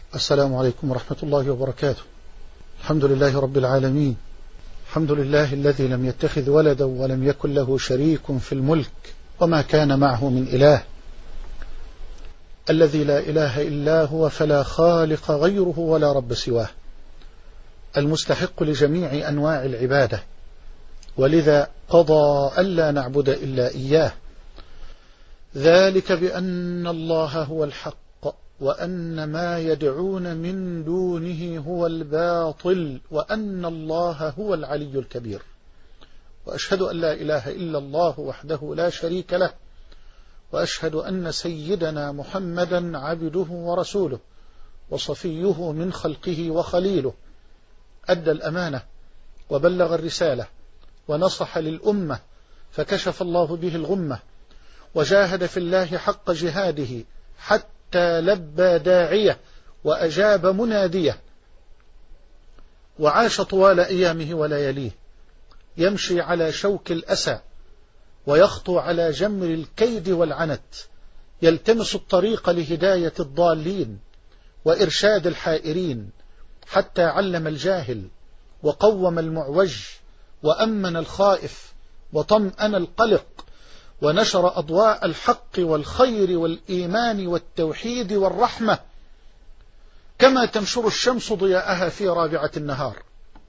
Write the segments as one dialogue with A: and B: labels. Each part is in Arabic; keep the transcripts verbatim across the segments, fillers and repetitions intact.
A: السلام عليكم ورحمة الله وبركاته. الحمد لله رب العالمين، الحمد لله الذي لم يتخذ ولدا ولم يكن له شريك في الملك وما كان معه من إله، الذي لا إله إلا هو فلا خالق غيره ولا رب سواه، المستحق لجميع أنواع العبادة، ولذا قضى ألا نعبد إلا إياه، ذلك بأن الله هو الحق وأن ما يدعون من دونه هو الباطل وأن الله هو العلي الكبير. وأشهد أن لا إله إلا الله وحده لا شريك له، وأشهد أن سيدنا محمدا عبده ورسوله وصفيه من خلقه وخليله، أدى الأمانة وبلغ الرسالة ونصح للأمة فكشف الله به الغمة، وجاهد في الله حق جهاده حتى لبى داعية وأجاب منادية، وعاش طوال أيامه ولياليه يمشي على شوك الأسى ويخطو على جمر الكيد والعنت، يلتمس الطريق لهداية الضالين وإرشاد الحائرين، حتى علم الجاهل وقوم المعوج وأمن الخائف وطمأن القلق، ونشر أضواء الحق والخير والإيمان والتوحيد والرحمة كما تنشر الشمس ضياءها في رابعة النهار.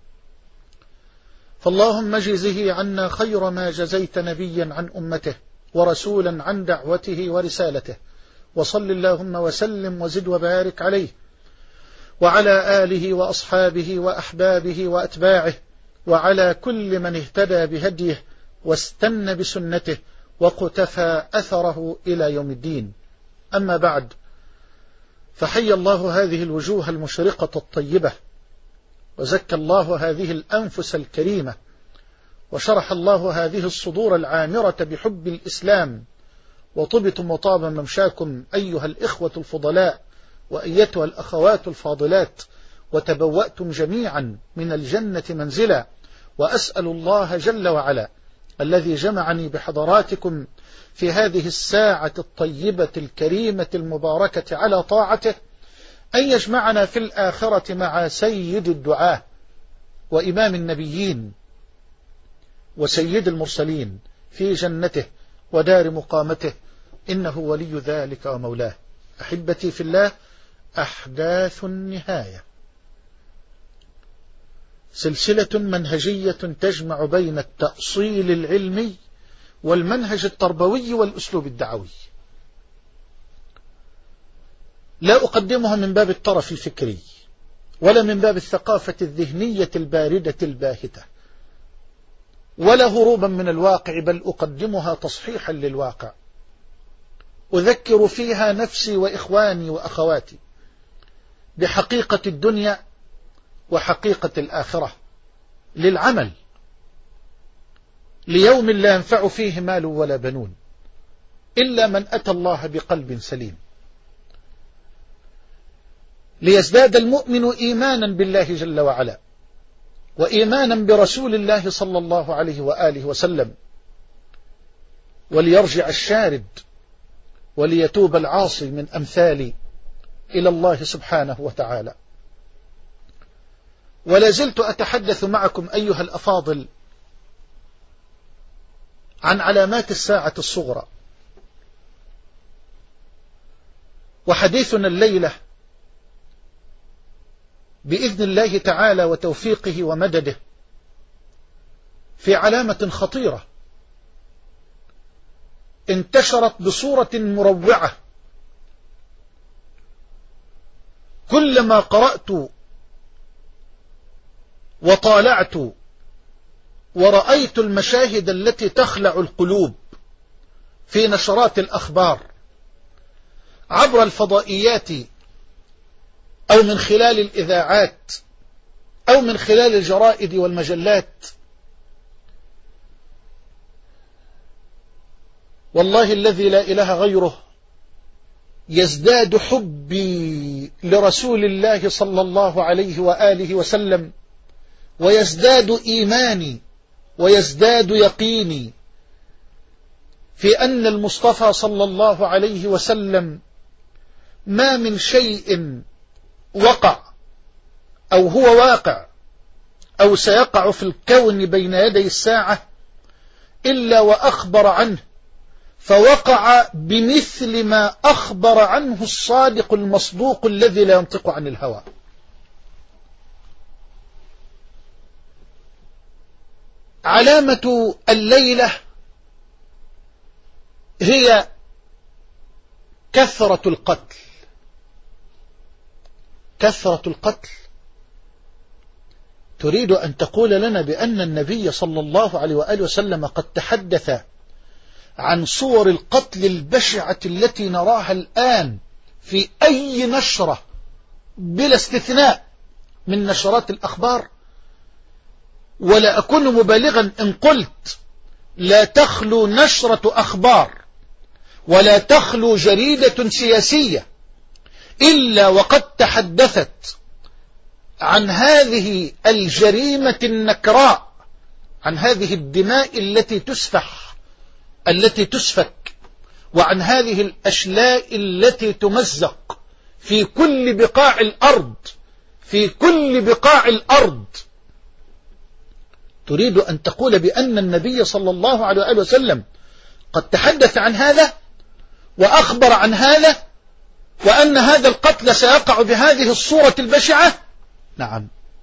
A: فاللهم اجزه عنا خير ما جزيت نبيا عن أمته ورسولا عن دعوته ورسالته، وصل اللهم وسلم وزد وبارك عليه وعلى آله وأصحابه وأحبابه وأتباعه وعلى كل من اهتدى بهديه واستنى بسنته وقتفى أثره إلى يوم الدين. أما بعد، فحي الله هذه الوجوه المشرقة الطيبة، وزكى الله هذه الأنفس الكريمة، وشرح الله هذه الصدور العامرة بحب الإسلام، وطبتم وطاب ممشاكم أيها الإخوة الفضلاء وأيتها الأخوات الفاضلات، وتبوأتم جميعا من الجنة منزلا. وأسأل الله جل وعلا الذي جمعني بحضراتكم في هذه الساعة الطيبة الكريمة المباركة على طاعته أن يجمعنا في الآخرة مع سيد الدعاة وإمام النبيين وسيد المرسلين في جنته ودار مقامته، إنه ولي ذلك ومولاه. أحبتي في الله، أحداث النهاية سلسلة منهجية تجمع بين التأصيل العلمي والمنهج التربوي والأسلوب الدعوي. لا أقدمها من باب الطرف الفكري ولا من باب الثقافة الذهنية الباردة الباهتة ولا هروبا من الواقع، بل أقدمها تصحيحا للواقع، أذكر فيها نفسي وإخواني وأخواتي بحقيقة الدنيا وحقيقة الآخرة، للعمل ليوم لا ينفع فيه مال ولا بنون إلا من أتى الله بقلب سليم، ليزداد المؤمن إيمانا بالله جل وعلا وإيمانا برسول الله صلى الله عليه وآله وسلم، وليرجع الشارد وليتوب العاصي من أمثالي إلى الله سبحانه وتعالى. ولا زلت أتحدث معكم أيها الأفاضل عن علامات الساعة الصغرى، وحديثنا الليلة بإذن الله تعالى وتوفيقه ومدده في علامة خطيرة انتشرت بصورة مروعة. كلما قرأت وطالعت ورأيت المشاهد التي تخلع القلوب في نشرات الأخبار عبر الفضائيات أو من خلال الإذاعات أو من خلال الجرائد والمجلات، والله الذي لا إله غيره يزداد حبي لرسول الله صلى الله عليه وآله وسلم، ويزداد إيماني ويزداد يقيني في أن المصطفى صلى الله عليه وسلم ما من شيء وقع أو هو واقع أو سيقع في الكون بين يدي الساعة إلا وأخبر عنه، فوقع بمثل ما أخبر عنه الصادق المصدوق الذي لا ينطق عن الهوى. علامة الليلة هي كثرة القتل. كثرة القتل تريد أن تقول لنا بأن النبي صلى الله عليه وآله وسلم قد تحدث عن صور القتل البشعة التي نراها الآن في أي نشرة بلا استثناء من نشرات الأخبار؟ ولا أكون مبالغا إن قلت لا تخلو نشرة أخبار ولا تخلو جريدة سياسية إلا وقد تحدثت عن هذه الجريمة النكراء، عن هذه الدماء التي تسفح التي تسفك، وعن هذه الأشلاء التي تمزق في كل بقاع الأرض في كل بقاع الأرض. تريد أن تقول بأن النبي صلى الله عليه وآله وسلم قد تحدث عن هذا وأخبر عن هذا، وأن هذا القتل سيقع بهذه الصورة البشعة؟ نعم،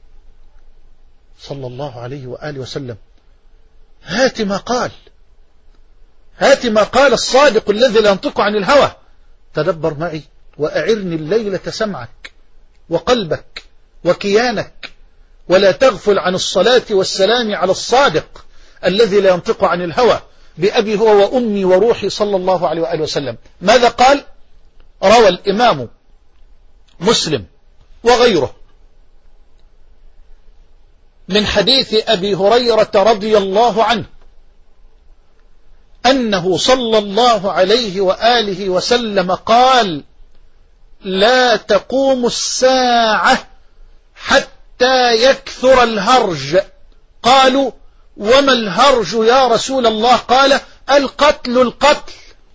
A: صلى الله عليه وآله وسلم. هات ما قال، هات ما قال الصادق الذي لا ينطق عن الهوى. تدبر معي وأعرني الليلة سمعك وقلبك وكيانك، ولا تغفل عن الصلاة والسلام على الصادق الذي لا ينطق عن الهوى بأبي هو وأمي وروحي صلى الله عليه وآله وسلم. ماذا قال؟ روى الإمام مسلم وغيره من حديث أبي هريرة رضي الله عنه أنه صلى الله عليه وآله وسلم قال: لا تقوم الساعة حتى يكثر الهرج. قالوا: وما الهرج يا رسول الله؟ قال: القتل القتل.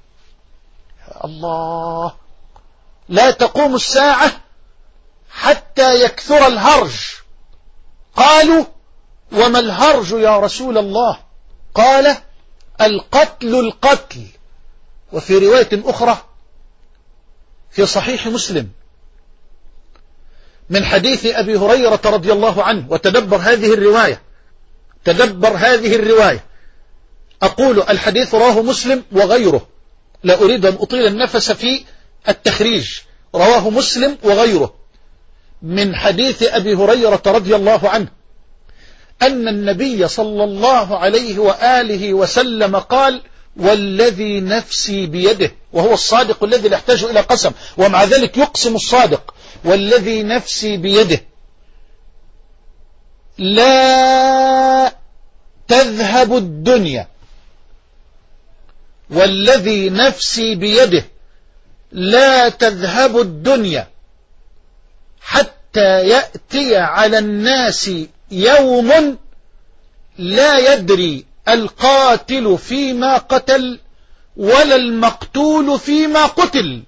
A: الله، لا تقوم الساعة حتى يكثر الهرج. قالوا: وما الهرج يا رسول الله؟ قال: القتل القتل. وفي رواية أخرى في صحيح مسلم من حديث أبي هريرة رضي الله عنه، وتدبر هذه الرواية، تدبر هذه الرواية. أقول الحديث رواه مسلم وغيره، لا أريد أن أطيل النفس في التخريج، رواه مسلم وغيره من حديث أبي هريرة رضي الله عنه أن النبي صلى الله عليه وآله وسلم قال: والذي نفسي بيده، وهو الصادق الذي لا يحتاج إلى قسم، ومع ذلك يقسم الصادق: والذي نفسي بيده لا تذهب الدنيا، والذي نفسي بيده لا تذهب الدنيا حتى يأتي على الناس يوم لا يدري القاتل فيما قتل ولا المقتول فيما قتل.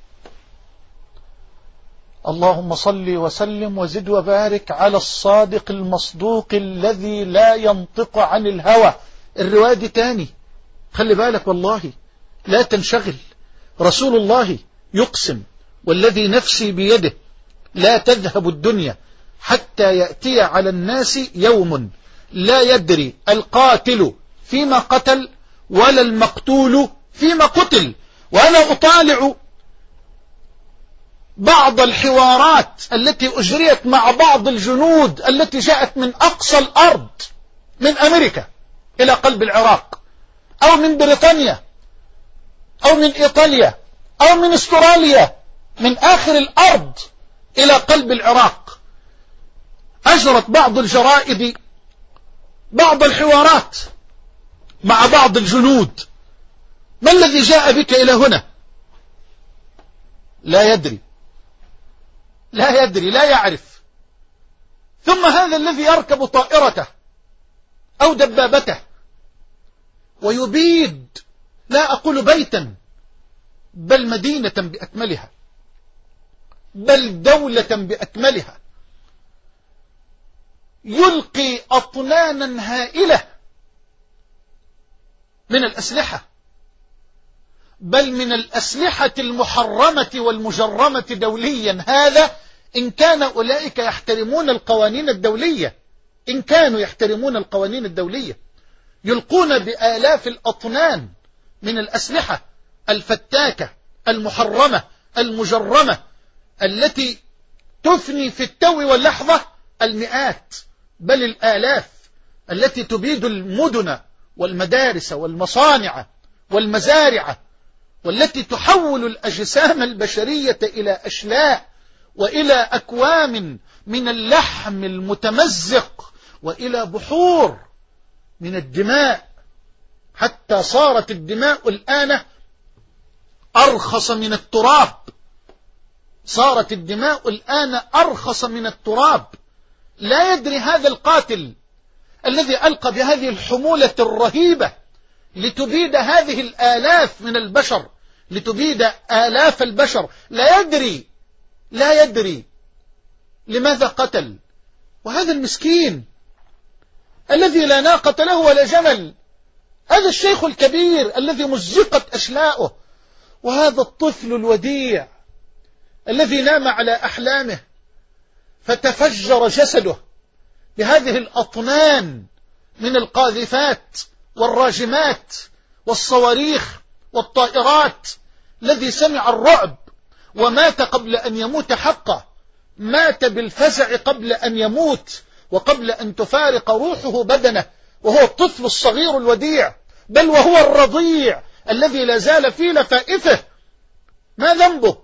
A: اللهم صل وسلم وزد وبارك على الصادق المصدوق الذي لا ينطق عن الهوى. الرواية دي تاني، خلي بالك والله، لا تنشغل. رسول الله يقسم: والذي نفسي بيده لا تذهب الدنيا حتى يأتي على الناس يوم لا يدري القاتل فيما قتل ولا المقتول فيما قتل. وأنا أطالع بعض الحوارات التي أجريت مع بعض الجنود التي جاءت من أقصى الأرض، من أمريكا إلى قلب العراق، أو من بريطانيا، أو من إيطاليا، أو من استراليا، من آخر الأرض إلى قلب العراق. أجرت بعض الجرائد بعض الحوارات مع بعض الجنود: ما الذي جاء بك إلى هنا؟ لا يدري، لا يدري، لا يعرف. ثم هذا الذي يركب طائرته أو دبابته ويبيد، لا أقول بيتا بل مدينة بأكملها، بل دولة بأكملها، يلقي أطنانا هائلة من الأسلحة، بل من الأسلحة المحرمة والمجرمة دوليا، هذا إن كان أولئك يحترمون القوانين الدولية، إن كانوا يحترمون القوانين الدولية، يلقون بآلاف الأطنان من الأسلحة الفتاكة المحرمة المجرمة التي تفني في التو واللحظة المئات بل الآلاف، التي تبيد المدن والمدارس والمصانع والمزارع، والتي تحول الأجسام البشرية إلى أشلاء وإلى أكوام من اللحم المتمزق وإلى بحور من الدماء، حتى صارت الدماء الآن أرخص من التراب، صارت الدماء الآن أرخص من التراب. لا يدري هذا القاتل الذي ألقى بهذه الحمولة الرهيبة لتبيد هذه الآلاف من البشر، لتبيد آلاف البشر، لا يدري لا يدري لماذا قتل. وهذا المسكين الذي لا ناقة له ولا جمل، هذا الشيخ الكبير الذي مزقت أشلاؤه، وهذا الطفل الوديع الذي نام على أحلامه فتفجر جسده بهذه الأطنان من القاذفات والراجمات والصواريخ والطائرات، الذي سمع الرعب ومات قبل أن يموت حقه، مات بالفزع قبل أن يموت وقبل أن تفارق روحه بدنه، وهو الطفل الصغير الوديع، بل وهو الرضيع الذي لا زال في لفائفه. ما ذنبه؟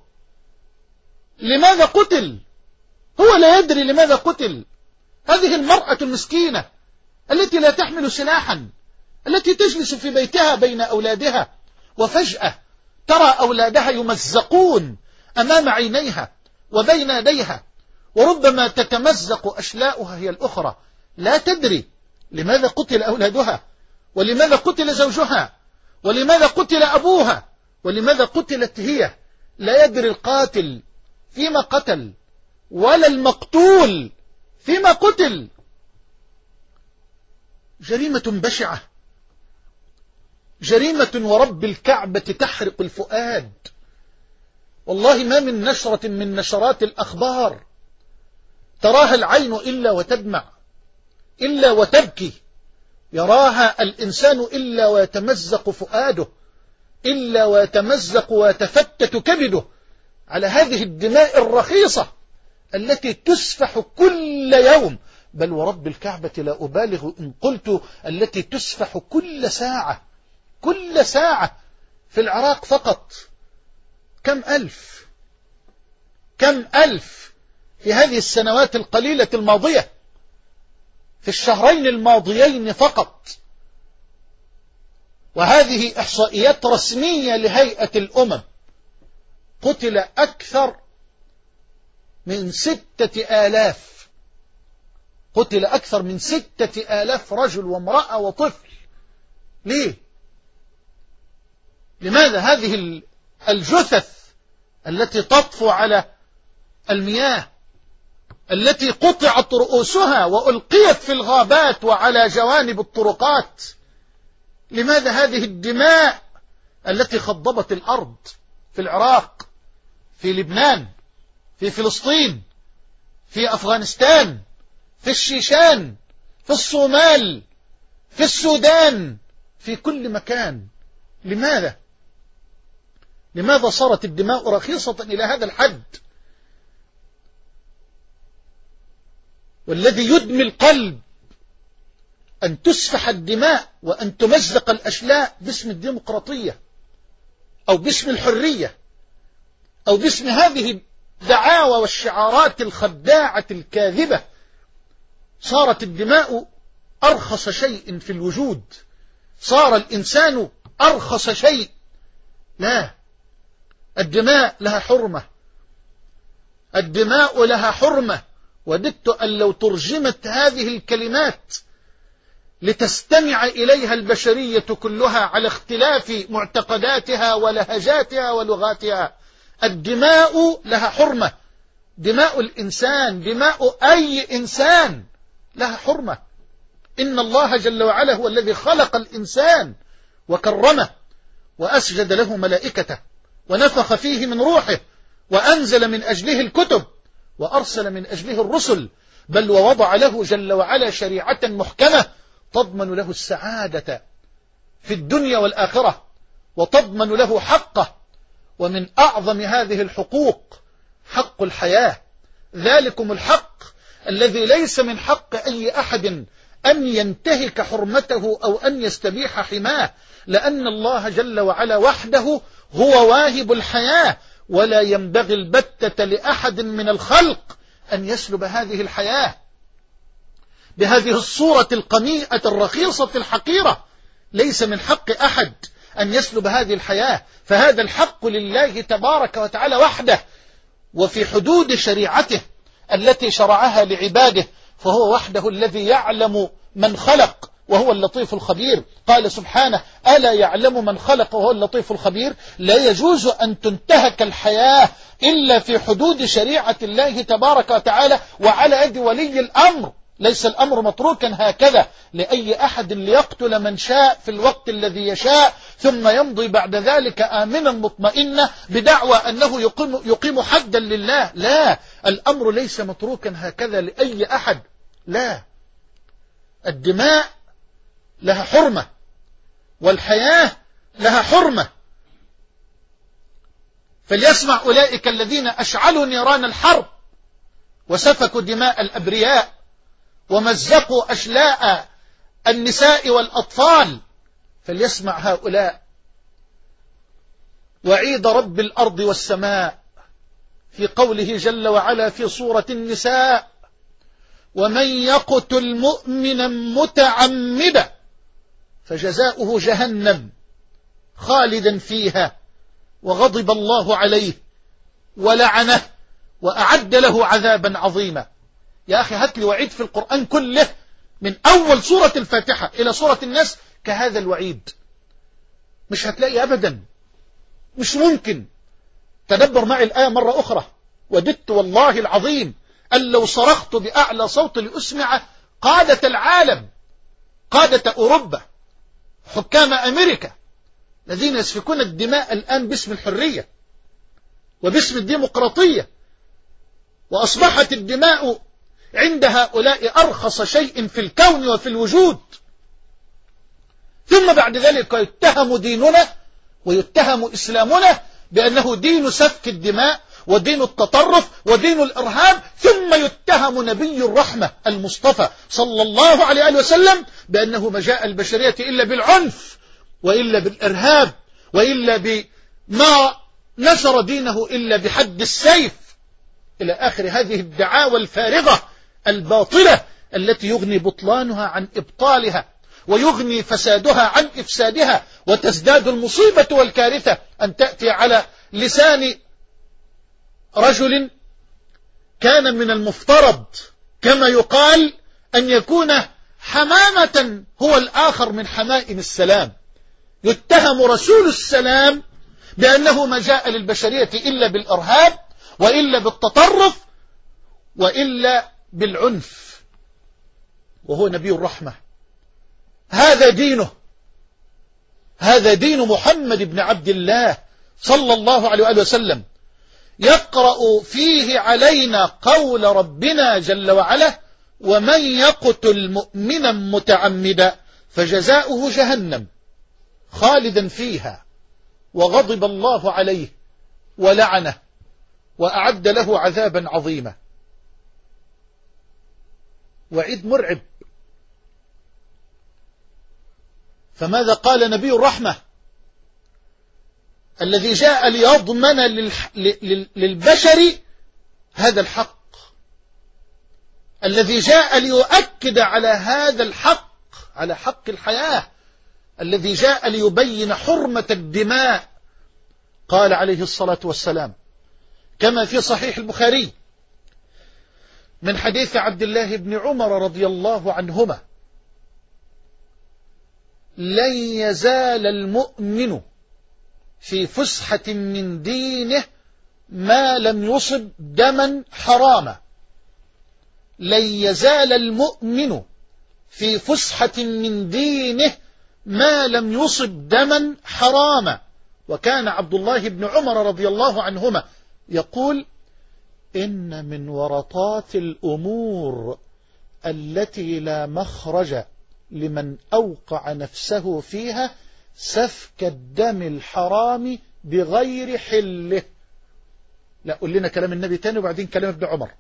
A: لماذا قتل؟ هو لا يدري لماذا قتل. هذه المرأة المسكينة التي لا تحمل سلاحا، التي تجلس في بيتها بين أولادها، وفجأة ترى أولادها يمزقون أمام عينيها وبين يديها، وربما تتمزق أشلاؤها هي الأخرى، لا تدري لماذا قتل أولادها، ولماذا قتل زوجها، ولماذا قتل أبوها، ولماذا قتلت هي. لا يدري القاتل فيما قتل ولا المقتول فيما قتل. جريمة بشعة، جريمة ورب الكعبة تحرق الفؤاد. والله ما من نشرة من نشرات الأخبار تراها العين إلا وتدمع، إلا وتبكي، يراها الإنسان إلا ويتمزق فؤاده، إلا ويتمزق ويتفتت كبده على هذه الدماء الرخيصة التي تسفح كل يوم، بل ورب الكعبة لا أبالغ إن قلت التي تسفح كل ساعة، كل ساعة. في العراق فقط كم ألف كم ألف في هذه السنوات القليلة الماضية، في الشهرين الماضيين فقط، وهذه إحصائيات رسمية لهيئة الأمم، قتل أكثر من ستة آلاف، قتل أكثر من ستة آلاف رجل وامرأة وطفل. ليه؟ لماذا هذه الجثث التي تطفو على المياه، التي قطعت رؤوسها وألقيت في الغابات وعلى جوانب الطرقات، لماذا هذه الدماء التي خضبت الأرض في العراق، في لبنان، في فلسطين، في أفغانستان، في الشيشان، في الصومال، في السودان، في كل مكان؟ لماذا؟ لماذا صارت الدماء رخيصة إلى هذا الحد؟ والذي يدمي القلب أن تسفح الدماء وأن تمزق الأشلاء باسم الديمقراطية أو باسم الحرية أو باسم هذه الدعاوى والشعارات الخداعة الكاذبة. صارت الدماء أرخص شيء في الوجود، صار الإنسان أرخص شيء. لا، الدماء لها حرمة، الدماء لها حرمة. وددت أن لو ترجمت هذه الكلمات لتستمع إليها البشرية كلها على اختلاف معتقداتها ولهجاتها ولغاتها. الدماء لها حرمة، دماء الإنسان، دماء أي إنسان لها حرمة. إن الله جل وعلا هو الذي خلق الإنسان وكرمه وأسجد له ملائكته ونفخ فيه من روحه وأنزل من أجله الكتب وأرسل من أجله الرسل، بل ووضع له جل وعلا شريعة محكمة تضمن له السعادة في الدنيا والآخرة وتضمن له حقه. ومن أعظم هذه الحقوق حق الحياة، ذلكم الحق الذي ليس من حق أي أحد أن ينتهك حرمته أو أن يستبيح حماه، لأن الله جل وعلا وحده هو واهب الحياة، ولا ينبغي البتة لأحد من الخلق أن يسلب هذه الحياة بهذه الصورة القميئة الرخيصة الحقيرة. ليس من حق أحد أن يسلب هذه الحياة، فهذا الحق لله تبارك وتعالى وحده وفي حدود شريعته التي شرعها لعباده، فهو وحده الذي يعلم من خلق وهو اللطيف الخبير. قال سبحانه: ألا يعلم من خلق وهو اللطيف الخبير. لا يجوز أن تنتهك الحياة إلا في حدود شريعة الله تبارك وتعالى وعلى يد ولي الأمر. ليس الأمر متروكا هكذا لأي أحد ليقتل من شاء في الوقت الذي يشاء ثم يمضي بعد ذلك آمنا مطمئنا بدعوى أنه يقيم, يقيم حدا لله. لا، الأمر ليس متروكا هكذا لأي أحد. لا، الدماء لها حرمة والحياة لها حرمة. فليسمع أولئك الذين أشعلوا نيران الحرب وسفكوا دماء الأبرياء ومزقوا أشلاء النساء والأطفال، فليسمع هؤلاء وعيد رب الأرض والسماء في قوله جل وعلا في سورة النساء: ومن يقتل مؤمنا متعمدا فجزاؤه جهنم خالدا فيها وغضب الله عليه ولعنه وأعد له عذابا عظيما. يا أخي هات لي وعيد في القرآن كله من أول سورة الفاتحة إلى سورة الناس كهذا الوعيد، مش هتلاقي أبدا، مش ممكن. تدبر معي الآية مرة أخرى: وددت والله العظيم أن لو صرخت بأعلى صوت لأسمع قادة العالم، قادة أوروبا، حكام أمريكا الذين يسفكون الدماء الآن باسم الحرية وباسم الديمقراطية، وأصبحت الدماء عند هؤلاء أرخص شيء في الكون وفي الوجود، ثم بعد ذلك يتهم ديننا ويتهم إسلامنا بأنه دين سفك الدماء ودين التطرف ودين الإرهاب، ثم يتهم نبي الرحمة المصطفى صلى الله عليه وسلم بأنه ما جاء البشرية إلا بالعنف وإلا بالإرهاب وإلا بما نشر دينه إلا بحد السيف، إلى آخر هذه الدعاوى الفارغة الباطلة التي يغني بطلانها عن إبطالها ويغني فسادها عن إفسادها، وتزداد المصيبة والكارثة أن تأتي على لسان رجل كان من المفترض كما يقال أن يكون حمامة هو الآخر من حمائم السلام، يتهم رسول السلام بأنه ما جاء للبشرية إلا بالإرهاب وإلا بالتطرف وإلا بالعنف، وهو نبي الرحمة. هذا دينه، هذا دين محمد بن عبد الله صلى الله عليه وآله وسلم. يقرأ فيه علينا قول ربنا جل وعلا: ومن يقتل مؤمنا متعمدا فجزاؤه جهنم خالدا فيها وغضب الله عليه ولعنه وأعد له عذابا عظيما. وعيد مرعب. فماذا قال نبي الرحمة الذي جاء ليضمن للبشر هذا الحق، الذي جاء ليؤكد على هذا الحق، على حق الحياة، الذي جاء ليبين حرمة الدماء؟ قال عليه الصلاة والسلام كما في صحيح البخاري من حديث عبد الله بن عمر رضي الله عنهما: لن يزال المؤمن في فسحة من دينه ما لم يصب دما حراما. لن يزال المؤمن في فسحة من دينه ما لم يصب دما حراما. وكان عبد الله بن عمر رضي الله عنهما يقول: إن من ورطات الأمور التي لا مخرج لمن أوقع نفسه فيها سفك الدم الحرام بغير حله. لا، قل لنا كلام النبي تاني وبعدين كلام ابن عمر.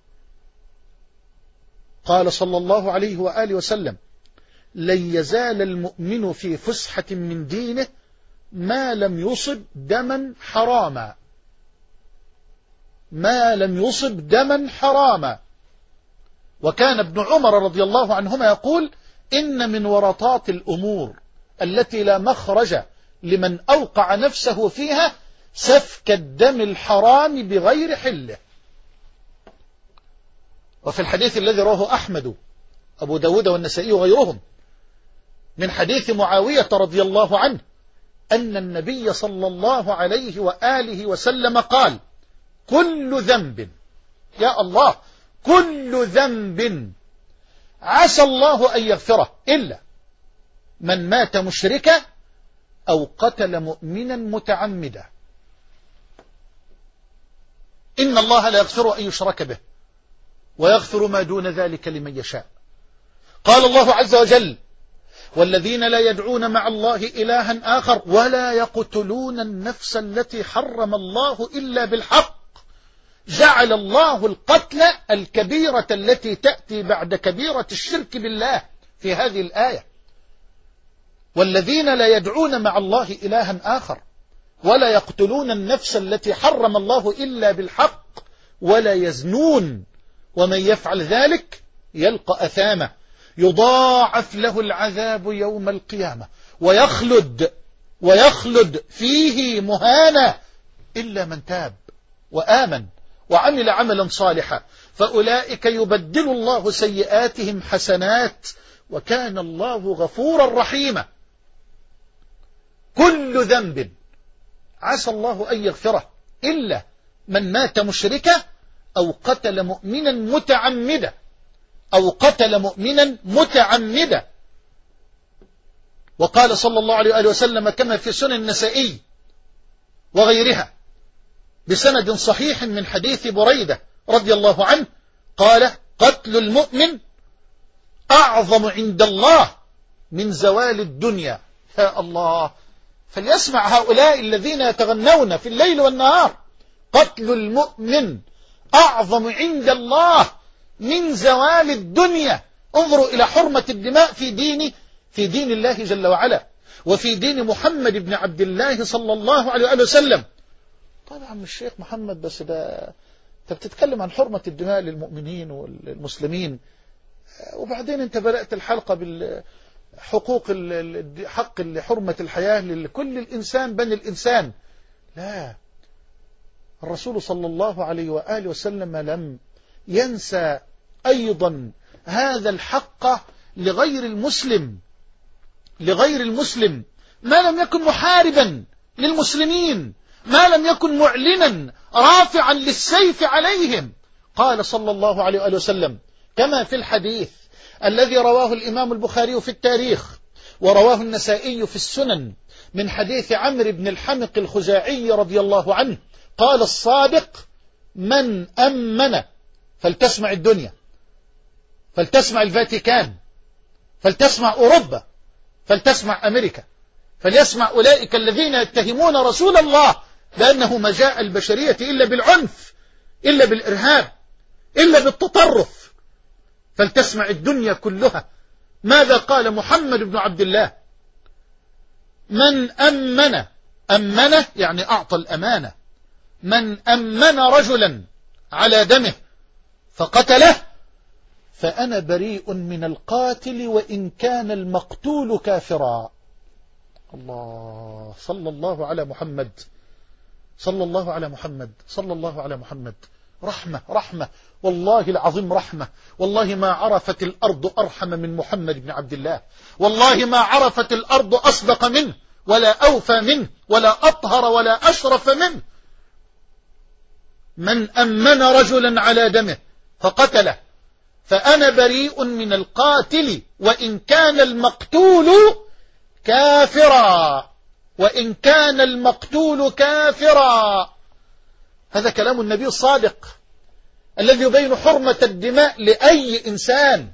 A: قال صلى الله عليه وآله وسلم: لن يزال المؤمن في فسحة من دينه ما لم يصب دما حراما، ما لم يصب دما حراما. وكان ابن عمر رضي الله عنهما يقول: إن من ورطات الأمور التي لا مخرج لمن أوقع نفسه فيها سفك الدم الحرام بغير حله. وفي الحديث الذي رواه أحمد أبو داود والنسائي وغيرهم من حديث معاوية رضي الله عنه أن النبي صلى الله عليه وآله وسلم قال: كل ذنب، يا الله، كل ذنب عسى الله أن يغفره إلا من مات مشركا أو قتل مؤمنا متعمدا. إن الله لا يغفر أن يشرك به ويغفر ما دون ذلك لمن يشاء. قال الله عز وجل: والذين لا يدعون مع الله إلها آخر ولا يقتلون النفس التي حرم الله إلا بالحق جعل الله القتل الكبيرة التي تأتي بعد كبيرة الشرك بالله في هذه الآية. والذين لا يدعون مع الله إلها آخر ولا يقتلون النفس التي حرم الله إلا بالحق ولا يزنون ومن يفعل ذلك يلقى أثاما يضاعف له العذاب يوم القيامة ويخلد ويخلد فيه مهانا إلا من تاب وآمن وعمل عملا صالحا فأولئك يبدل الله سيئاتهم حسنات وكان الله غفورا رحيما. كل ذنب عسى الله أن يغفره إلا من مات مشركا أو قتل مؤمنا متعمدا أو قتل مؤمنا متعمدا. وقال صلى الله عليه وآله وسلم كما في سنن النسائي وغيرها بسند صحيح من حديث بريدة رضي الله عنه قال: قتل المؤمن أعظم عند الله من زوال الدنيا. يا الله، فليسمع هؤلاء الذين يتغنون في الليل والنهار: قتل المؤمن أعظم عند الله من زوال الدنيا. انظروا إلى حرمة الدماء في دين في دين الله جل وعلا وفي دين محمد بن عبد الله صلى الله عليه وآله وسلم. طبعا الشيخ محمد، بس ده انت بتتكلم عن حرمة الدماء للمؤمنين والمسلمين، وبعدين انت بدأت الحلقة بالحقوق حق حرمة الحياة لكل الإنسان بني الإنسان. لا، الرسول صلى الله عليه وآله وسلم لم ينسى أيضا هذا الحق لغير المسلم لغير المسلم ما لم يكن محاربا للمسلمين، ما لم يكن معلنا رافعا للسيف عليهم. قال صلى الله عليه وآله وسلم كما في الحديث الذي رواه الإمام البخاري في التاريخ ورواه النسائي في السنن من حديث عمرو بن الحمق الخزاعي رضي الله عنه قال الصادق: من أمن، فلتسمع الدنيا، فلتسمع الفاتيكان، فلتسمع أوروبا، فلتسمع أمريكا، فليسمع أولئك الذين يتهمون رسول الله لأنه ما جاء البشرية إلا بالعنف، إلا بالإرهاب، إلا بالتطرف. فلتسمع الدنيا كلها ماذا قال محمد بن عبد الله: من أمن، أمن يعني أعطى الأمانة، من أمن رجلا على دمه فقتله فأنا بريء من القاتل وإن كان المقتول كافرا. الله، صلى الله على محمد، صلى الله على محمد، صلى الله على محمد. رحمة رحمة والله العظيم رحمة. والله ما عرفت الأرض أرحم من محمد بن عبد الله، والله ما عرفت الأرض أصدق منه ولا أوفى منه ولا أطهر ولا أشرف منه. من أمن رجلا على دمه فقتله فأنا بريء من القاتل وإن كان المقتول كافرا وإن كان المقتول كافرا. هذا كلام النبي الصادق الذي يبين حرمة الدماء لأي إنسان.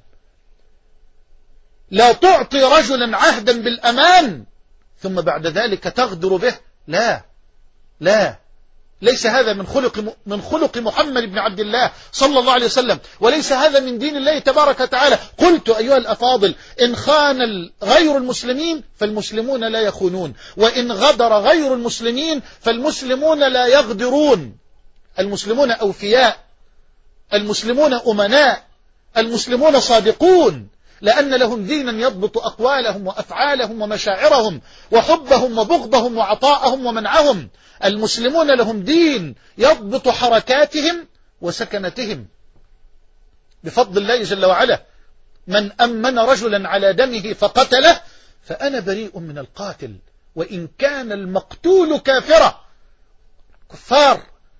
A: لا تعطي رجلا عهدا بالأمان ثم بعد ذلك تغدر به، لا لا، ليس هذا من خلق من خلق محمد بن عبد الله صلى الله عليه وسلم، وليس هذا من دين الله تبارك وتعالى. قلت أيها الأفاضل: إن خان غير المسلمين فالمسلمون لا يخونون، وإن غدر غير المسلمين فالمسلمون لا يغدرون. المسلمون أوفياء، المسلمون أمناء، المسلمون صادقون، لأن لهم دينا يضبط أقوالهم وأفعالهم ومشاعرهم وحبهم وبغضهم وعطاءهم ومنعهم. المسلمون لهم دين يضبط حركاتهم وسكنتهم بفضل الله جل وعلا. من أمن رجلا على دمه فقتله فأنا بريء من القاتل وإن كان المقتول كافرا. كفار.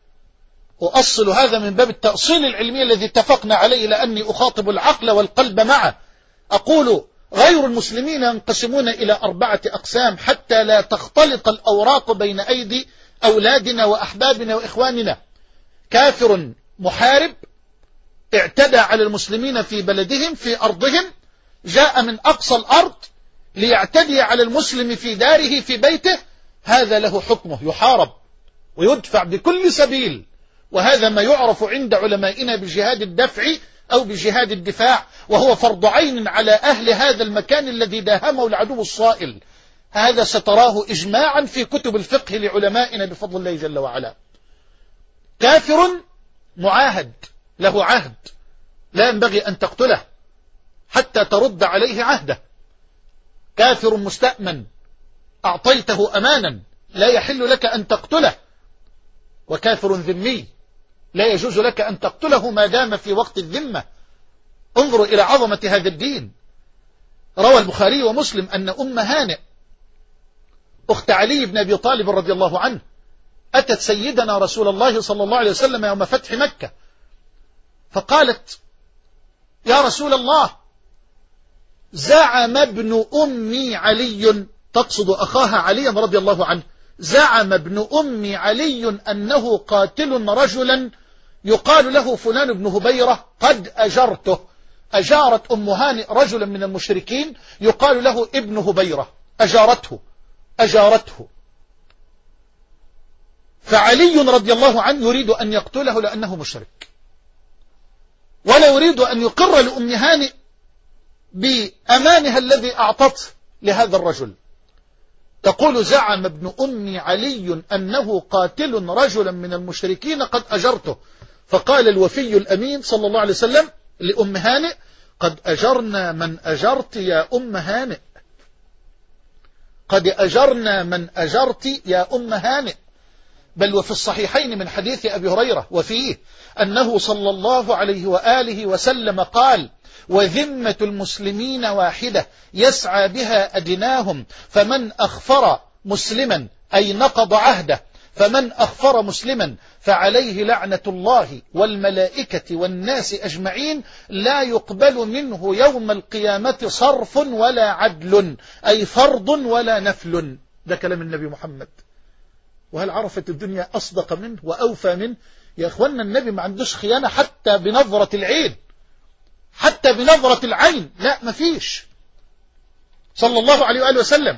A: أؤصل هذا من باب التأصيل العلمي الذي اتفقنا عليه، لأني أخاطب العقل والقلب معه. أقول: غير المسلمين ينقسمون إلى أربعة أقسام حتى لا تختلط الأوراق بين أيدي أولادنا وأحبابنا وإخواننا. كافر محارب اعتدى على المسلمين في بلدهم في أرضهم، جاء من أقصى الأرض ليعتدي على المسلم في داره في بيته، هذا له حكمه، يحارب ويدفع بكل سبيل، وهذا ما يعرف عند علمائنا بجهاد الدفع أو بجهاد الدفاع، وهو فرض عين على أهل هذا المكان الذي داهمه العدو الصائل. هذا ستراه إجماعا في كتب الفقه لعلمائنا بفضل الله جل وعلا. كافر معاهد له عهد، لا ينبغي أن تقتله حتى ترد عليه عهده. كافر مستأمن أعطيته أمانا لا يحل لك أن تقتله. وكافر ذمي لا يجوز لك أن تقتله ما دام في وقت الذمة. انظروا إلى عظمة هذا الدين. روى البخاري ومسلم أن أم هانئ أخت علي بن أبي طالب رضي الله عنه أتت سيدنا رسول الله صلى الله عليه وسلم يوم فتح مكة، فقالت: يا رسول الله، زعم ابن أمي علي، تقصد أخاها علي رضي الله عنه، زعم ابن أمي علي أنه قاتل رجلا يقال له فلان بن هبيرة قد أجرته. أجارت أم هانئ رجلا من المشركين يقال له ابن هبيرة، أجارته أجارته فعلي رضي الله عنه يريد أن يقتله لأنه مشرك، ولا يريد أن يقر لأم هانئ بأمانها الذي أعطته لهذا الرجل. تقول: زعم ابن أمي علي أنه قاتل رجلا من المشركين قد أجرته. فقال الوفي الأمين صلى الله عليه وسلم لأم هانئ: قد أجرنا من أجرت يا أم هانئ، قد أجرنا من أجرت يا أم هانئ. بل وفي الصحيحين من حديث أبي هريرة وفيه أنه صلى الله عليه وآله وسلم قال: وذمة المسلمين واحدة يسعى بها أدناهم، فمن أخفر مسلما أي نقض عهده، فمن أخفر مسلما فعليه لعنة الله والملائكة والناس أجمعين، لا يقبل منه يوم القيامة صرف ولا عدل، أي فرض ولا نفل. ده كلام النبي محمد. وهل عرفت الدنيا أصدق منه وأوفى منه؟ يا أخوانا، النبي ما عندوش خيانة حتى بنظرة العين، حتى بنظرة العين، لا، ما فيش، صلى الله عليه وآله وسلم.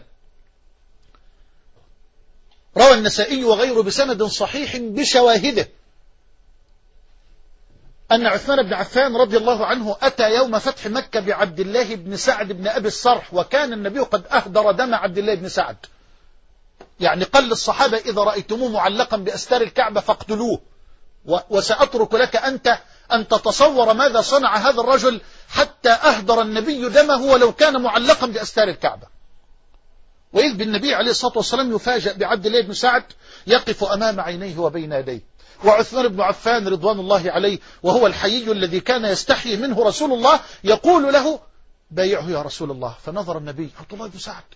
A: روى النسائي وغيره بسند صحيح بشواهده أن عثمان بن عفان رضي الله عنه أتى يوم فتح مكة بعبد الله بن سعد بن أبي الصرح، وكان النبي قد أهدر دم عبد الله بن سعد، يعني قال للصحابة: إذا رأيتموه معلقا بأستار الكعبة فاقتلوه، وسأترك لك أنت أن تتصور ماذا صنع هذا الرجل حتى أهدر النبي دمه ولو كان معلقا بأستار الكعبة. وإذ بالنبي عليه الصلاة والسلام يفاجأ بعبد الله بن سعد يقف أمام عينيه وبين يديه، وعثمان بن عفان رضوان الله عليه وهو الحيي الذي كان يستحيي منه رسول الله يقول له: بايعه يا رسول الله. فنظر النبي: عبد الله بن سعد،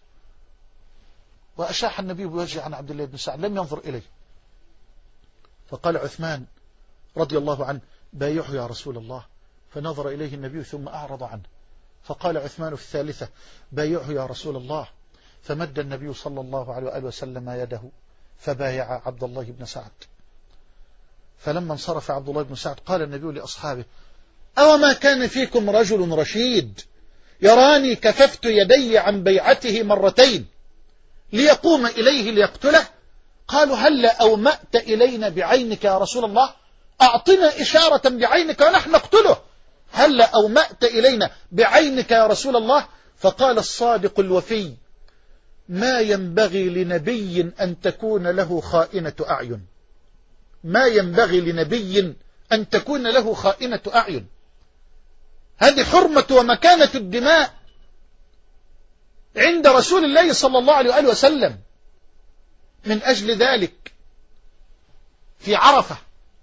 A: وأشاح النبي بوجهه عن عبد الله بن سعد، لم ينظر إليه. فقال عثمان: رضي الله عنه: بايعه يا رسول الله. فنظر إليه النبي ثم أعرض عنه. فقال عثمان في الثالثة: بايعه يا رسول الله. فمد النبي صلى الله عليه وآله وسلم يده فبايع عبد الله بن سعد. فلما انصرف عبد الله بن سعد قال النبي لأصحابه: أو ما كان فيكم رجل رشيد يراني كففت يدي عن بيعته مرتين ليقوم إليه ليقتله؟ قالوا: هل أومأت إلينا بعينك يا رسول الله؟ أعطنا إشارة بعينك ونحن نقتله. هل أومأت إلينا بعينك يا رسول الله؟ فقال الصادق الوفي: ما ينبغي لنبي أن تكون له خائنة أعين. ما ينبغي لنبي أن تكون له خائنة أعين. هذه حرمة ومكانة الدماء عند رسول الله صلى الله عليه وآله وسلم. من أجل ذلك في عرفة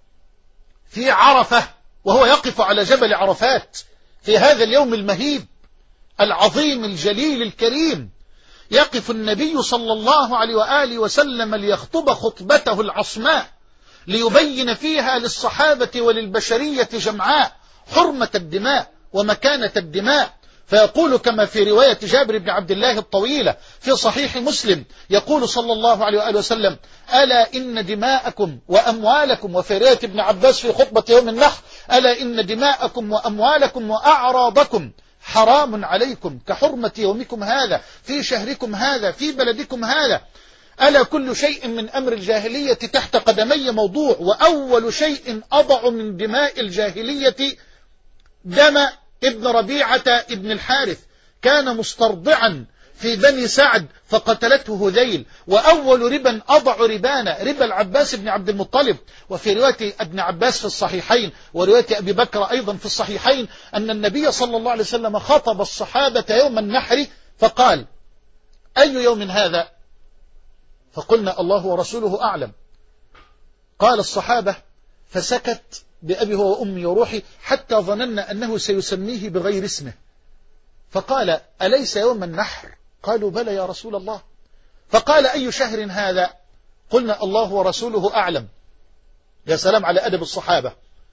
A: في عرفة وهو يقف على جبل عرفات في هذا اليوم المهيب العظيم الجليل الكريم، يقف النبي صلى الله عليه وآله وسلم ليخطب خطبته العصماء ليبين فيها للصحابة وللبشرية جمعاء حرمة الدماء ومكانة الدماء. فيقول كما في رواية جابر بن عبد الله الطويلة في صحيح مسلم، يقول صلى الله عليه وآله وسلم: ألا إن دماءكم وأموالكم، وفي رواية ابن عباس في خطبة يوم النحر: ألا إن دماءكم وأموالكم وأعراضكم حرام عليكم كحرمة يومكم هذا في شهركم هذا في بلدكم هذا. ألا كل شيء من أمر الجاهلية تحت قدمي موضوع، وأول شيء أضع من دماء الجاهلية دم ابن ربيعة ابن الحارث، كان مسترضعا في بني سعد فقتلته هذيل. وأول ربا أضع ربانا ربا العباس بن عبد المطلب. وفي رواية ابن عباس في الصحيحين ورواية أبي بكر أيضا في الصحيحين أن النبي صلى الله عليه وسلم خطب الصحابة يوم النحر فقال: أي يوم هذا؟ فقلنا: الله ورسوله أعلم. قال الصحابة فسكت بأبي هو وأمي وروحي حتى ظننا أنه سيسميه بغير اسمه. فقال: أليس يوم النحر؟ قالوا: بلى يا رسول الله. فقال: أي شهر هذا؟ قلنا: الله ورسوله أعلم. يا سلام على أدب الصحابة.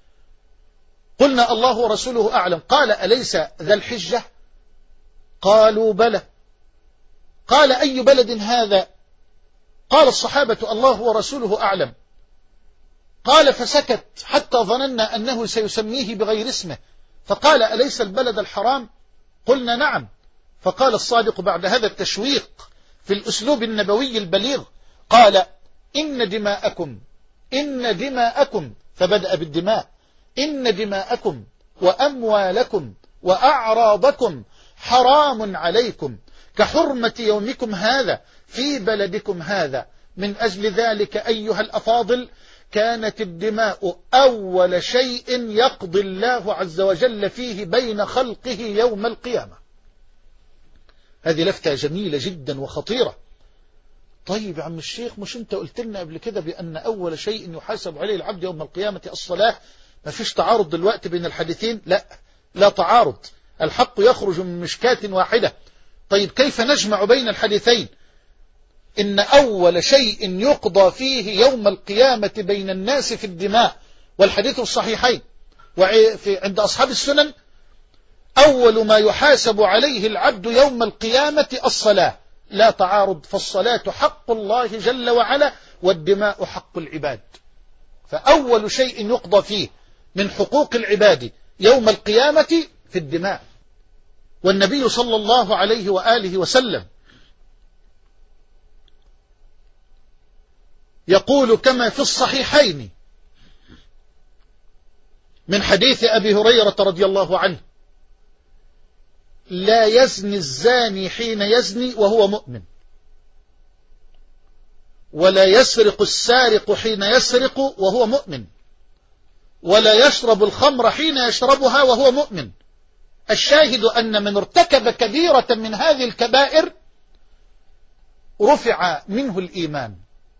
A: قلنا: الله ورسوله أعلم. قال: أليس ذا الحجة؟ قالوا: بلى. قال: أي بلد هذا؟ قال الصحابة: الله ورسوله أعلم. قال فسكت حتى ظننا أنه سيسميه بغير اسمه. فقال: أليس البلد الحرام؟ قلنا: نعم. فقال الصادق بعد هذا التشويق في الأسلوب النبوي البليغ، قال: إن دماءكم إن دماءكم فبدأ بالدماء: إن دماءكم وأموالكم وأعراضكم حرام عليكم كحرمة يومكم هذا في بلدكم هذا. من أجل ذلك أيها الأفاضل كانت الدماء أول شيء يقضي الله عز وجل فيه بين خلقه يوم القيامة. هذه لفتة جميلة جدا وخطيرة. طيب يا عم الشيخ، مش انت قلت لنا قبل كده بأن أول شيء يحاسب عليه العبد يوم القيامة الصلاة؟ ما فيش تعارض دلوقتي بين الحديثين؟ لا لا تعارض، الحق يخرج من مشكاة واحدة. طيب كيف نجمع بين الحديثين؟ إن أول شيء يقضى فيه يوم القيامة بين الناس في الدماء، والحديث الصحيحين وعند أصحاب السنن: أول ما يحاسب عليه العبد يوم القيامة الصلاة. لا تعارض، فالصلاة حق الله جل وعلا والدماء حق العباد. فأول شيء يقضى فيه من حقوق العباد يوم القيامة في الدماء. والنبي صلى الله عليه وآله وسلم يقول كما في الصحيحين من حديث أبي هريرة رضي الله عنه: لا يزني الزاني حين يزني وهو مؤمن، ولا يسرق السارق حين يسرق وهو مؤمن، ولا يشرب الخمر حين يشربها وهو مؤمن. الشاهد أن من ارتكب كبيرة من هذه الكبائر رفع منه الإيمان،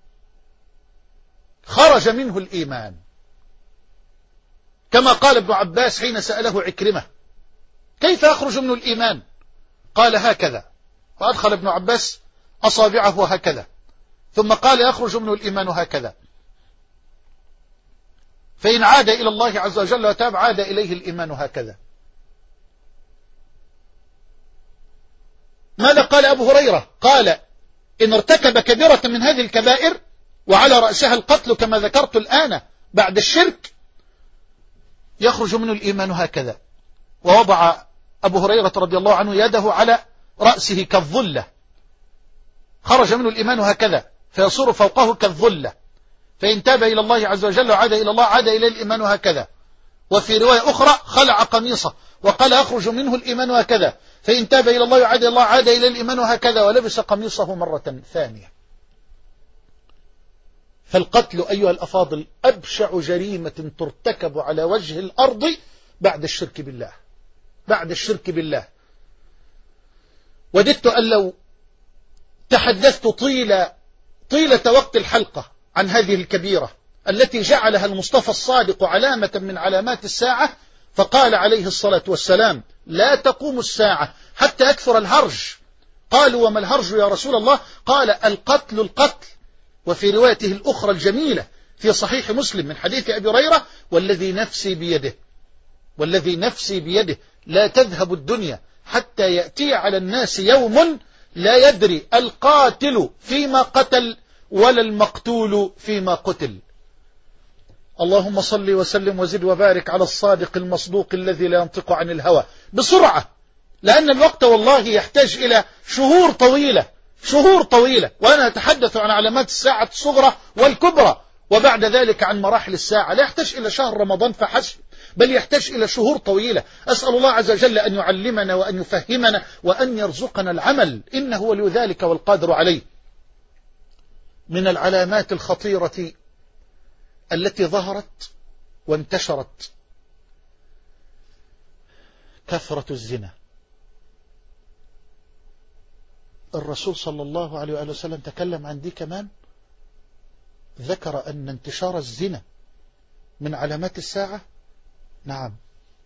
A: خرج منه الإيمان، كما قال ابن عباس حين سأله عكرمة: كيف يخرج منه الإيمان؟ قال: هكذا. فأدخل ابن عباس أصابعه هكذا، ثم قال: يخرج منه الإيمان هكذا. فإن عاد إلى الله عز وجل وتاب عاد إليه الإيمان هكذا. ماذا قال أبو هريرة؟ قال إن ارتكب كبيرة من هذه الكبائر وعلى رأسها القتل كما ذكرت الآن بعد الشرك يخرج منه الإيمان هكذا. ووضع أبو هريرة رضي الله عنه يده على رأسه كالظلة، خرج منه الإيمان هكذا فيصور فوقه كالظلة، فإن تاب إلى الله عز وجل وعاد إلى الله عاد إليه الإيمان هكذا. وفي رواية أخرى خلع قميصه وقال يخرج منه الإيمان هكذا، فإن تاب إلى الله وعاد إلى الله عاد إليه الإيمان هكذا، ولبس قميصه مرة ثانية. فالقتل أيها الأفاضل أبشع جريمة ترتكب على وجه الأرض بعد الشرك بالله، بعد الشرك بالله. وددت أن لو تحدثت طيلة طيلة وقت الحلقة عن هذه الكبيرة التي جعلها المصطفى الصادق علامة من علامات الساعة، فقال عليه الصلاة والسلام لا تقوم الساعة حتى يكثر الهرج. قالوا وما الهرج يا رسول الله؟ قال القتل القتل. وفي روايته الأخرى الجميلة في صحيح مسلم من حديث أبي هريرة والذي نفسي بيده، والذي نفسي بيده لا تذهب الدنيا حتى يأتي على الناس يوم لا يدري القاتل فيما قتل ولا المقتول فيما قتل. اللهم صل وسلم وزد وبارك على الصادق المصدوق الذي لا ينطق عن الهوى. بسرعة، لأن الوقت والله يحتاج إلى شهور طويلة، شهور طويلة، وأنا أتحدث عن علامات الساعة الصغرى والكبرى، وبعد ذلك عن مراحل الساعة. لا يحتاج إلى شهر رمضان فحسب، بل يحتاج إلى شهور طويلة. أسأل الله عز وجل أن يعلمنا وأن يفهمنا وأن يرزقنا العمل، إنه ولي ذلك والقادر عليه. من العلامات الخطيرة التي ظهرت وانتشرت كثرة الزنا. الرسول صلى الله عليه وآله وسلم تكلم عن دي كمان، ذكر أن انتشار الزنا من علامات الساعة. نعم،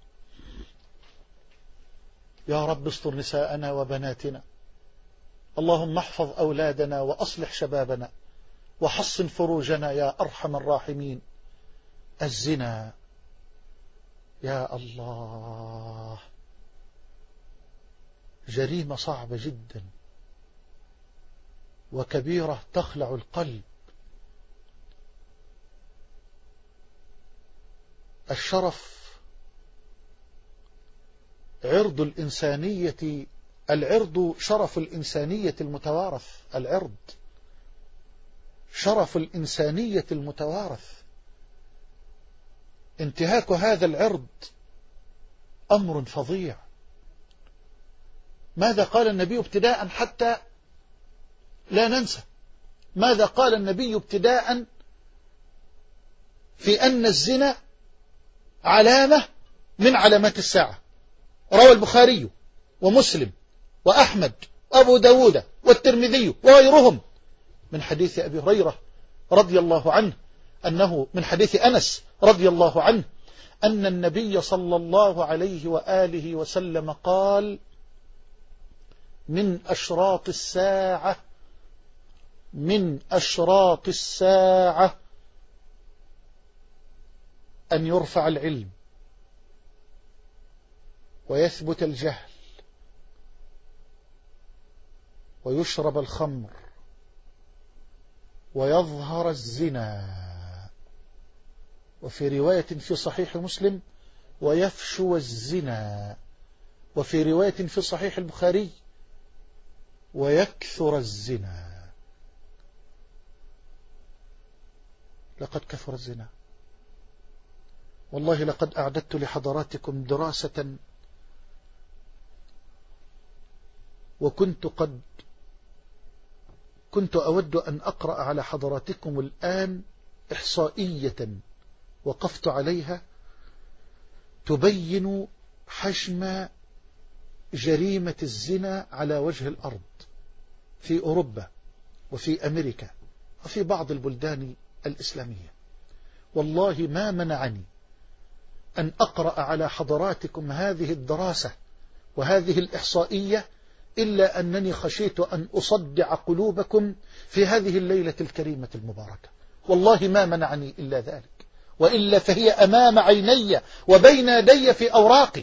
A: يا رب استر نساءنا وبناتنا، اللهم احفظ أولادنا وأصلح شبابنا وحصن فروجنا يا أرحم الراحمين. الزنا يا الله جريمة صعبة جدا وكبيرة تخلع القلب. الشرف عرض الإنسانية، العرض شرف الإنسانية المتوارث، العرض شرف الإنسانية المتوارث. انتهاك هذا العرض أمر فظيع. ماذا قال النبي ابتداء حتى لا ننسى؟ ماذا قال النبي ابتداء في أن الزنا علامة من علامات الساعة؟ روى البخاري ومسلم وأحمد وأبو داود والترمذي وغيرهم من حديث أبي هريرة رضي الله عنه أنه من حديث أنس رضي الله عنه أن النبي صلى الله عليه وآله وسلم قال من أشراط الساعة من أشراط الساعة أن يرفع العلم ويثبت الجهل ويشرب الخمر ويظهر الزنا، وفي رواية في صحيح مسلم ويفشو الزنا، وفي رواية في صحيح البخاري ويكثر الزنا. لقد كثر الزنا. والله لقد أعددت لحضراتكم دراسة وكنت قد كنت أود أن أقرأ على حضراتكم الآن إحصائية وقفت عليها تبين حجم جريمة الزنا على وجه الأرض في أوروبا وفي أمريكا وفي بعض البلدان الإسلامية. والله ما منعني أن أقرأ على حضراتكم هذه الدراسة وهذه الإحصائية إلا أنني خشيت أن أصدع قلوبكم في هذه الليلة الكريمة المباركة. والله ما منعني إلا ذلك، وإلا فهي أمام عيني وبين يدي في أوراقي.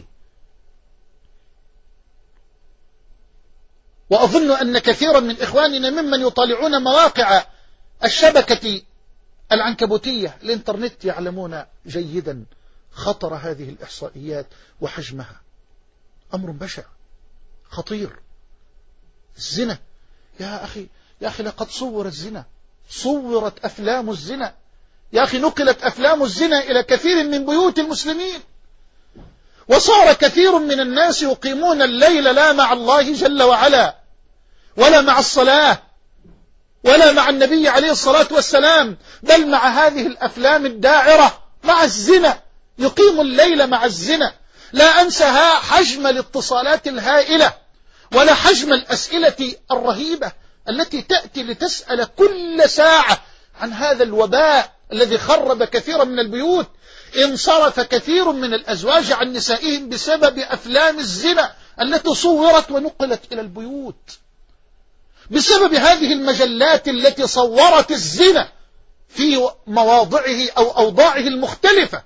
A: وأظن أن كثيرا من إخواننا ممن يطالعون مواقع الشبكة العنكبوتية الإنترنت يعلمون جيدا خطر هذه الإحصائيات وحجمها. أمر بشع خطير. الزنا يا أخي يا أخي لقد صور الزنا، صورت أفلام الزنا يا أخي، نقلت أفلام الزنا إلى كثير من بيوت المسلمين، وصار كثير من الناس يقيمون الليل لا مع الله جل وعلا ولا مع الصلاة ولا مع النبي عليه الصلاة والسلام، بل مع هذه الأفلام الداعرة، مع الزنا، يقيم الليل مع الزنا. لا أنسى حجم الاتصالات الهائلة ولا حجم الأسئلة الرهيبة التي تأتي لتسأل كل ساعة عن هذا الوباء الذي خرب كثيرا من البيوت. انصرف كثير من الأزواج عن نسائهم بسبب أفلام الزنا التي صورت ونقلت إلى البيوت، بسبب هذه المجلات التي صورت الزنا في مواضعه أو أوضاعه المختلفة.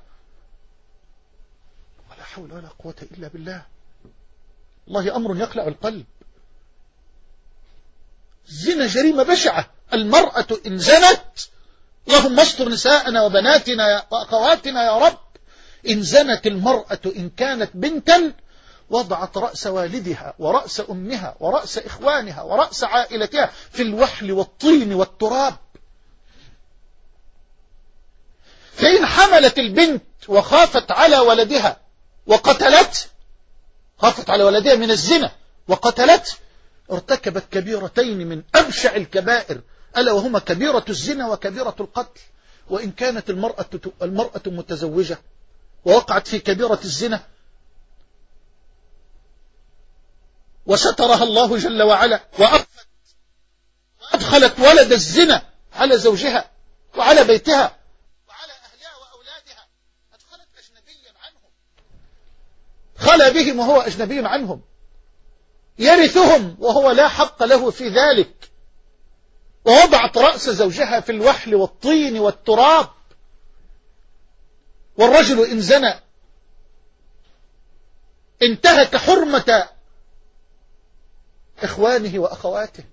A: ولا حول ولا قوة إلا بالله. والله أمر يقلع القلب. الزنا جريمة بشعة. المرأة إن زنت، اللهم استر نساءنا وبناتنا وأخواتنا يا رب، إن زنت المرأة إن كانت بنتا وضعت رأس والدها ورأس أمها ورأس إخوانها ورأس عائلتها في الوحل والطين والتراب. فإن حملت البنت وخافت على ولدها وقتلت، خافت على ولدها من الزنا وقتلت، ارتكبت كبيرتين من أبشع الكبائر، ألا وهما كبيرة الزنا وكبيرة القتل. وإن كانت المرأة المرأة متزوجة ووقعت في كبيرة الزنا وسترها الله جل وعلا وأدخلت ولد الزنا على زوجها وعلى بيتها وعلى أهلها وأولادها، أدخلت أجنبيا عنهم، خلى بهم وهو أجنبي عنهم، يرثهم وهو لا حق له في ذلك، ووضعت رأس زوجها في الوحل والطين والتراب. والرجل إن زنى انتهك حرمة إخوانه وأخواته.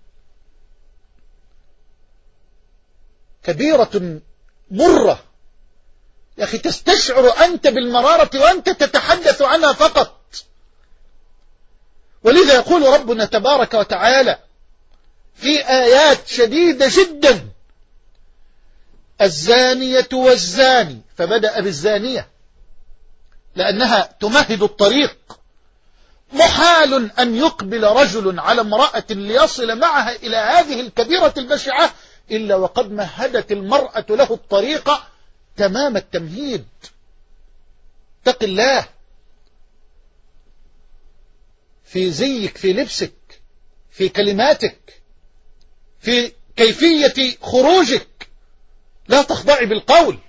A: كبيرة مرة يا أخي، تستشعر أنت بالمرارة وأنت تتحدث عنها فقط. ولذا يقول ربنا تبارك وتعالى في آيات شديدة جدا: الزانية والزاني، فبدأ بالزانية لأنها تمهد الطريق. محال أن يقبل رجل على امرأة ليصل معها إلى هذه الكبيرة البشعة إلا وقد مهدت المرأة له الطريق تمام التمهيد. اتق الله في زيك، في لبسك، في كلماتك، في كيفية خروجك. لا تخضعي بالقول.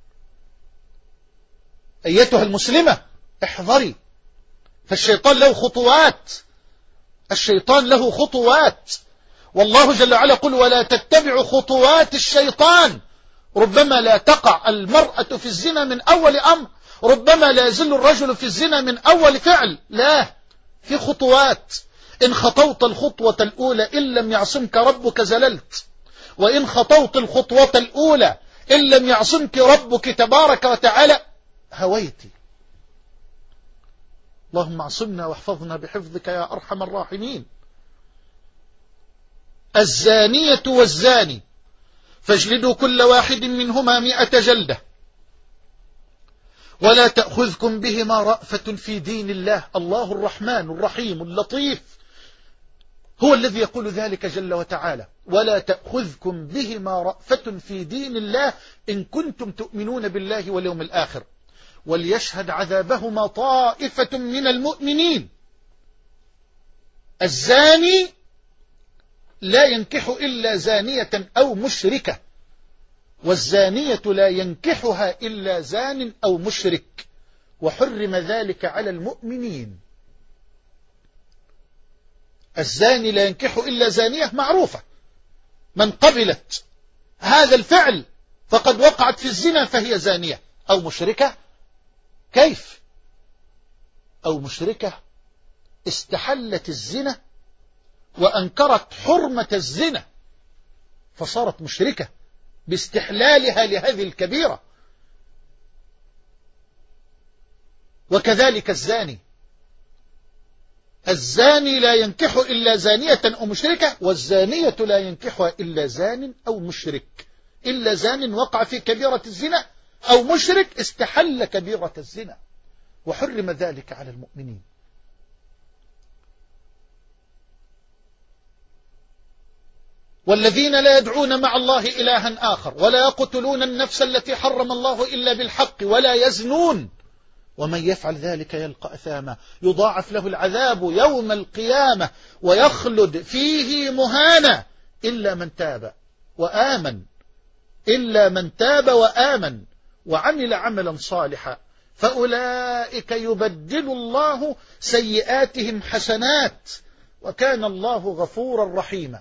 A: أيتها المسلمة احذري، فالشيطان له خطوات، الشيطان له خطوات. والله جل وعلا يقول: ولا تتبعوا خطوات الشيطان. ربما لا تقع المرأة في الزنا من أول أمر، ربما لا يزل الرجل في الزنا من أول فعل، لا، في خطوات. إن خطوت الخطوة الأولى إن لم يعصمك ربك زللت، وإن خطوت الخطوة الأولى إن لم يعصمك ربك تبارك وتعالى هويتي. اللهم اعصمنا واحفظنا بحفظك يا أرحم الراحمين. الزانية والزاني فاجلدوا كل واحد منهما مئة جلدة ولا تأخذكم بهما رأفة في دين الله. الله الرحمن الرحيم اللطيف هو الذي يقول ذلك جل وتعالى: ولا تأخذكم بهما رأفة في دين الله إن كنتم تؤمنون بالله واليوم الآخر وليشهد عذابهما طائفة من المؤمنين. الزاني لا ينكح إلا زانية أو مشركة، والزانية لا ينكحها إلا زان أو مشرك، وحرم ذلك على المؤمنين. الزاني لا ينكح إلا زانية معروفة، من قبلت هذا الفعل فقد وقعت في الزنا فهي زانية. أو مشركة؟ كيف؟ أو مشركة استحلت الزنا وأنكرت حرمة الزنا فصارت مشركة باستحلالها لهذه الكبيرة. وكذلك الزاني، الزاني لا ينكح إلا زانية أو مشركة، والزانية لا ينكحها إلا زان أو مشرك، إلا زان وقع في كبيرة الزنا أو مشرك استحل كبيرة الزنا، وحرم ذلك على المؤمنين. والذين لا يدعون مع الله إلها آخر ولا يقتلون النفس التي حرم الله إلا بالحق ولا يزنون ومن يفعل ذلك يلقى أثاما يضاعف له العذاب يوم القيامة ويخلد فيه مهانا إلا من تاب وآمن إلا من تاب وآمن وعمل عملا صالحا فأولئك يبدل الله سيئاتهم حسنات وكان الله غفورا رحيما.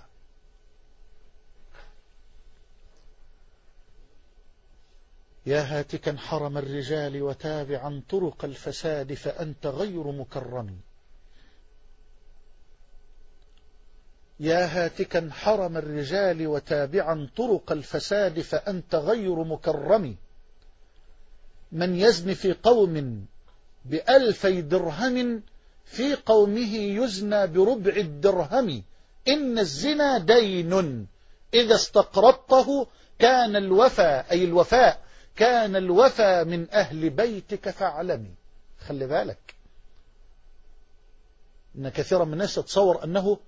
A: يا هاتكا حرم الرجال وتابعا طرق الفساد فأنت غير مكرم. يا هاتكا حرم الرجال وتابعا طرق الفساد فأنت غير مكرم. من يزن في قوم بألفي درهم في قومه يزنى بربع الدرهم. إن الزنا دين إذا استقرضته كان الوفاء أي الوفاء كان الوفى من أهل بيتك فاعلمي. خلي بالك إن كثيرا من الناس يتصور أنه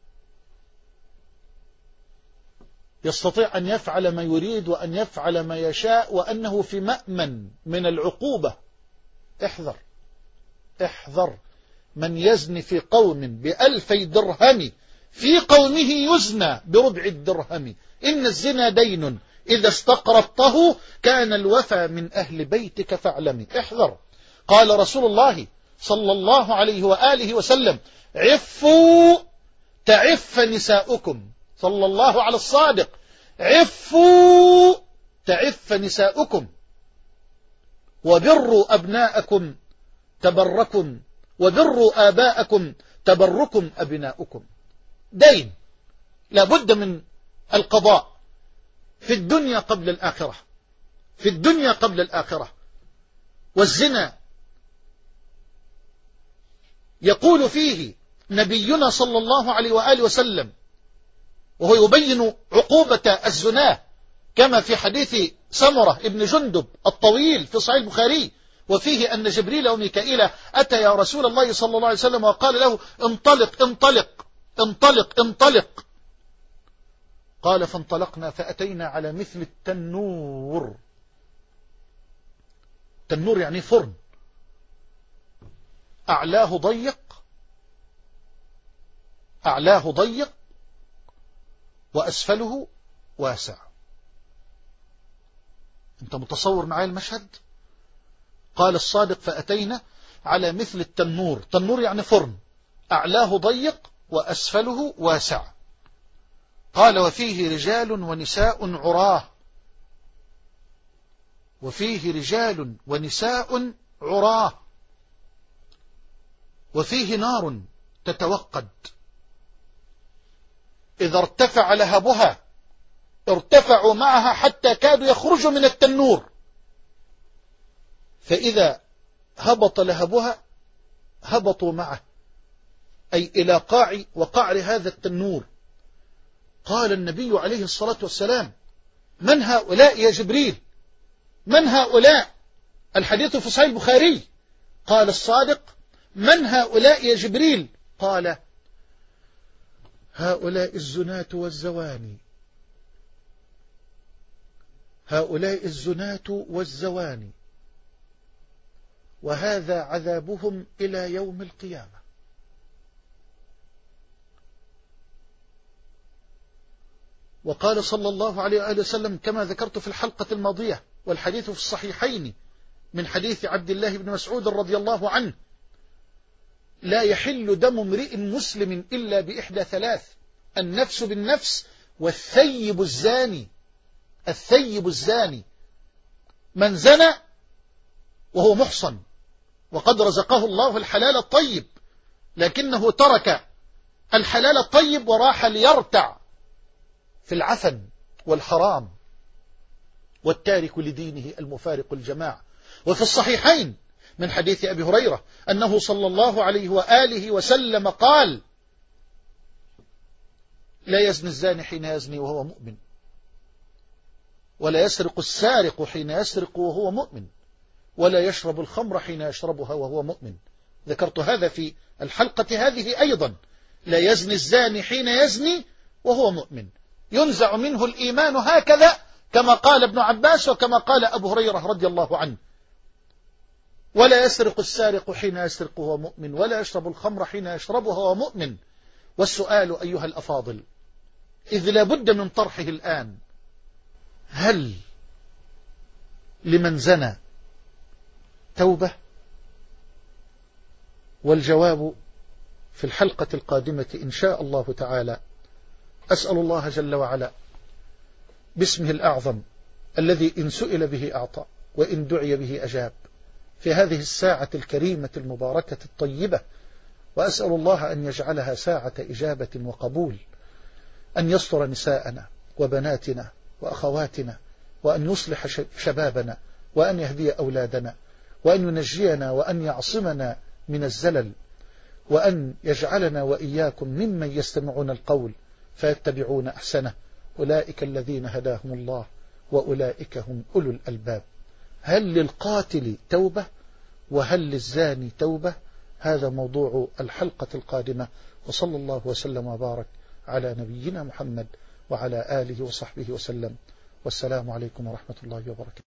A: يستطيع أن يفعل ما يريد وأن يفعل ما يشاء وأنه في مأمن من العقوبة. احذر احذر. من يزني في قوم بألفي درهم في قومه يزنى بربع الدرهم. إن الزنا دين إذا استقرضته كان الوفى من أهل بيتك فاعلمي. احذر. قال رسول الله صلى الله عليه وآله وسلم عفوا تعف نساؤكم. صلى الله على الصادق عفوا تعف نساؤكم وبروا أبناءكم تبركم وبروا آباءكم تبركم أبناؤكم. دين لابد من القضاء في الدنيا قبل الآخرة، في الدنيا قبل الآخرة. والزنا يقول فيه نبينا صلى الله عليه وآله وسلم وهو يبين عقوبة الزنا كما في حديث سمرة ابن جندب الطويل في صحيح البخاري وفيه أن جبريل وميكائيل أتى يا رسول الله صلى الله عليه وسلم وقال له انطلق انطلق انطلق انطلق. قال فانطلقنا فأتينا على مثل التنور. تنور يعني فرن أعلاه ضيق أعلاه ضيق وأسفله واسع. أنت متصور معي المشهد؟ قال الصادق فأتينا على مثل التنور. تنور يعني فرن أعلاه ضيق وأسفله واسع. قال وفيه رجال ونساء عراه. وفيه رجال ونساء عراه وفيه نار تتوقد إذا ارتفع لهبها ارتفعوا معها حتى كادوا يخرجوا من التنور، فإذا هبط لهبها هبطوا معه أي إلى قاع وقعر هذا التنور. قال النبي عليه الصلاة والسلام من هؤلاء يا جبريل؟ من هؤلاء؟ الحديث في صحيح البخاري. قال الصادق من هؤلاء يا جبريل؟ قال هؤلاء الزناة والزواني هؤلاء الزناة والزواني وهذا عذابهم إلى يوم القيامة. وقال صلى الله عليه وآله وسلم كما ذكرت في الحلقة الماضية والحديث في الصحيحين من حديث عبد الله بن مسعود رضي الله عنه لا يحل دم امرئ مسلم إلا بإحدى ثلاث: النفس بالنفس والثيب الزاني. الثيب الزاني من زنى وهو محصن وقد رزقه الله الحلال الطيب، لكنه ترك الحلال الطيب وراح ليرتع في العفن والحرام، والتارك لدينه المفارق الجماعة. وفي الصحيحين من حديث أبي هريرة أنه صلى الله عليه وآله وسلم قال: لا يزني الزاني حين يزني وهو مؤمن، ولا يسرق السارق حين يسرق وهو مؤمن، ولا يشرب الخمر حين يشربها وهو مؤمن. ذكرت هذا في الحلقة هذه أيضا. لا يزني الزاني حين يزني وهو مؤمن، ينزع منه الإيمان هكذا كما قال ابن عباس وكما قال أبو هريرة رضي الله عنه. ولا يسرق السارق حين يسرق وهو مؤمن، ولا يشرب الخمر حين يشربها وهو مؤمن. والسؤال أيها الأفاضل، إذ لا بد من طرحه الآن: هل لمن زنى توبة؟ والجواب في الحلقة القادمة إن شاء الله تعالى. أسأل الله جل وعلا باسمه الأعظم الذي إن سئل به أعطى وإن دعي به أجاب في هذه الساعة الكريمة المباركة الطيبة، وأسأل الله أن يجعلها ساعة إجابة وقبول، أن يستر نساءنا وبناتنا وأخواتنا، وأن يصلح شبابنا، وأن يهدي أولادنا، وأن ينجينا، وأن يعصمنا من الزلل، وأن يجعلنا وإياكم ممن يستمعون القول فيتبعون أحسنه. أولئك الذين هداهم الله وأولئك هم أولو الألباب. هل للقاتل توبة؟ وهل للزاني توبة؟ هذا موضوع الحلقة القادمة. وصلى الله وسلم وبارك على نبينا محمد وعلى آله وصحبه وسلم، والسلام عليكم ورحمة الله وبركاته.